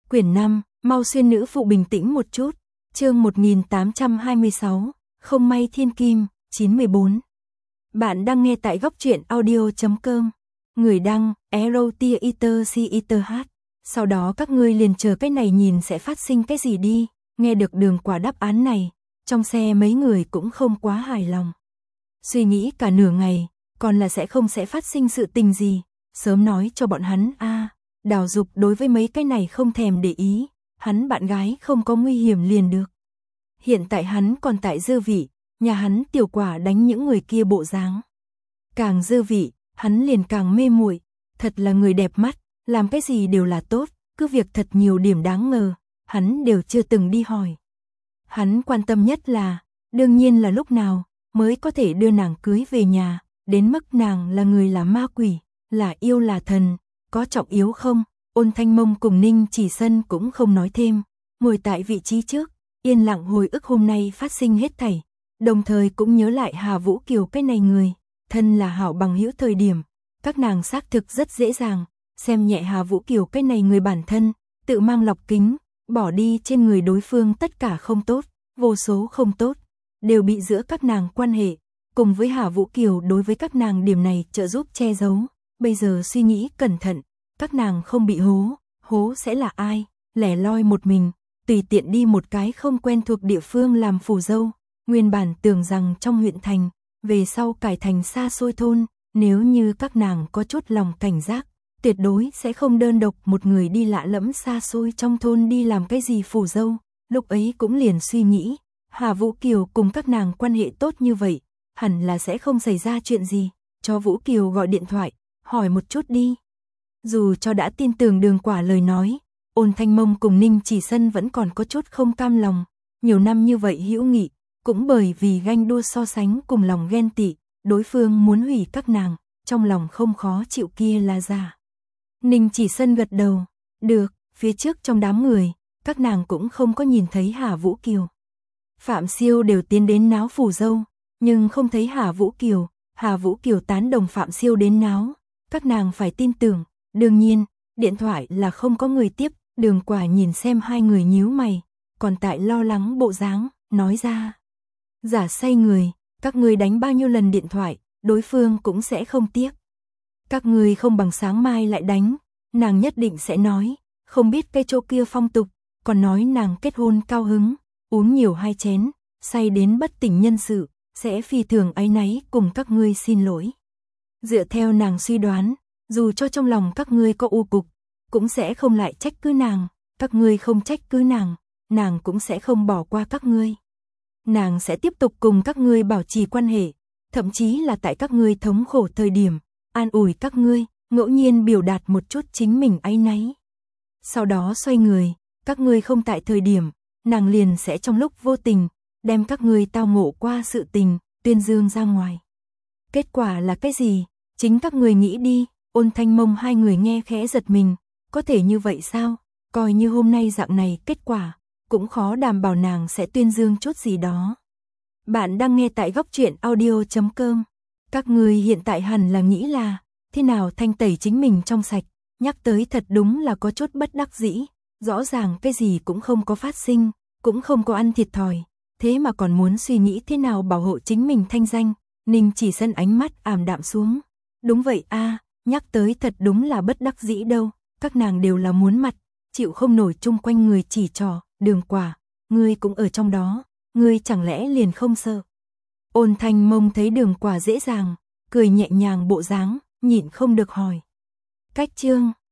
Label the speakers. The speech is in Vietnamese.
Speaker 1: Quyển 5, mau xuyên nữ phụ bình tĩnh một chút. Chương 1826, không may thiên kim, 914. Bạn đang nghe tại góc truyện audio.com. Người đăng, Erotiater. Sau đó các ngươi liền chờ cái này nhìn sẽ phát sinh cái gì đi. Nghe được Đường Quả đáp án này, trong xe mấy người cũng không quá hài lòng. Suy nghĩ cả nửa ngày, còn là sẽ phát sinh sự tình gì. Sớm nói cho bọn hắn Đào Dục đối với mấy cái này không thèm để ý, hắn bạn gái không có nguy hiểm liền được. Hiện tại hắn còn tại dư vị, nhà hắn Tiểu Quả đánh những người kia bộ dáng. Càng dư vị, hắn liền càng mê muội, thật là người đẹp mắt, làm cái gì đều là tốt, cứ việc thật nhiều điểm đáng ngờ, hắn đều chưa từng đi hỏi. Hắn quan tâm nhất là, đương nhiên là lúc nào mới có thể đưa nàng cưới về nhà, đến mức nàng là người là ma quỷ, là yêu là thần, có trọng yếu không? Ôn Thanh Mông cùng Ninh Chỉ Sân cũng không nói thêm, ngồi tại vị trí trước, yên lặng hồi ức hôm nay phát sinh hết thảy, đồng thời cũng nhớ lại Hà Vũ Kiều cái này người, thân là hảo bằng hữu thời điểm, các nàng xác thực rất dễ dàng xem nhẹ Hà Vũ Kiều cái này người bản thân, tự mang lọc kính, bỏ đi trên người đối phương tất cả không tốt, vô số không tốt, đều bị giữa các nàng quan hệ, cùng với Hà Vũ Kiều đối với các nàng điểm này trợ giúp che giấu. Bây giờ suy nghĩ cẩn thận, các nàng không bị hố sẽ là ai, lẻ loi một mình, tùy tiện đi một cái không quen thuộc địa phương làm phù dâu, nguyên bản tưởng rằng trong huyện thành, về sau cải thành xa xôi thôn, nếu như các nàng có chút lòng cảnh giác, tuyệt đối sẽ không đơn độc một người đi lạ lẫm xa xôi trong thôn đi làm cái gì phù dâu, lúc ấy cũng liền suy nghĩ, Hà Vũ Kiều cùng các nàng quan hệ tốt như vậy, hẳn là sẽ không xảy ra chuyện gì, cho Vũ Kiều gọi điện thoại, hỏi một chút đi. Dù cho đã tin tưởng Đường Quả lời nói, Ôn Thanh Mông cùng Ninh Chỉ Sân vẫn còn có chút không cam lòng, nhiều năm như vậy hữu nghị, cũng bởi vì ganh đua so sánh cùng lòng ghen tị, đối phương muốn hủy các nàng, trong lòng không khó chịu kia là giả. Ninh Chỉ Sân gật đầu, được, phía trước trong đám người, các nàng cũng không có nhìn thấy Hà Vũ Kiều. Phạm Siêu đều tiến đến náo phù dâu, nhưng không thấy Hà Vũ Kiều tán đồng Phạm Siêu đến náo, các nàng phải tin tưởng, đương nhiên, điện thoại là không có người tiếp, Đường Quả nhìn xem hai người nhíu mày, còn tại lo lắng bộ dáng, nói ra. Giả say người, các ngươi đánh bao nhiêu lần điện thoại, đối phương cũng sẽ không tiếp. Các ngươi không bằng sáng mai lại đánh, nàng nhất định sẽ nói, không biết cái chỗ kia phong tục, còn nói nàng kết hôn cao hứng, uống nhiều 2 chén, say đến bất tỉnh nhân sự, sẽ phi thường áy náy cùng các ngươi xin lỗi. Dựa theo nàng suy đoán, dù cho trong lòng các ngươi có u cục, cũng sẽ không lại trách cứ nàng, các ngươi không trách cứ nàng cũng sẽ không bỏ qua các ngươi. Nàng sẽ tiếp tục cùng các ngươi bảo trì quan hệ, thậm chí là tại các ngươi thống khổ thời điểm, an ủi các ngươi, ngẫu nhiên biểu đạt một chút chính mình áy náy. Sau đó xoay người, các ngươi không tại thời điểm, nàng liền sẽ trong lúc vô tình, đem các ngươi tao ngộ qua sự tình, tuyên dương ra ngoài. Kết quả là cái gì? Chính các người nghĩ đi. Ôn Thanh Mông hai người nghe khẽ giật mình, có thể như vậy sao? Coi như hôm nay dạng này kết quả, cũng khó đảm bảo nàng sẽ tuyên dương chút gì đó. Bạn đang nghe tại góc truyện audio.com. Các người hiện tại hẳn là nghĩ là, thế nào thanh tẩy chính mình trong sạch, nhắc tới thật đúng là có chút bất đắc dĩ, rõ ràng cái gì cũng không có phát sinh, cũng không có ăn thiệt thòi, thế mà còn muốn suy nghĩ thế nào bảo hộ chính mình thanh danh. Ninh Chỉ Sân ánh mắt ảm đạm xuống. Đúng vậy nhắc tới thật đúng là bất đắc dĩ đâu, các nàng đều là muốn mặt, chịu không nổi chung quanh người chỉ trỏ, Đường Quả, ngươi cũng ở trong đó, ngươi chẳng lẽ liền không sợ. Ôn Thanh Mông thấy Đường Quả dễ dàng, cười nhẹ nhàng bộ dáng, nhịn không được hỏi. Cách chương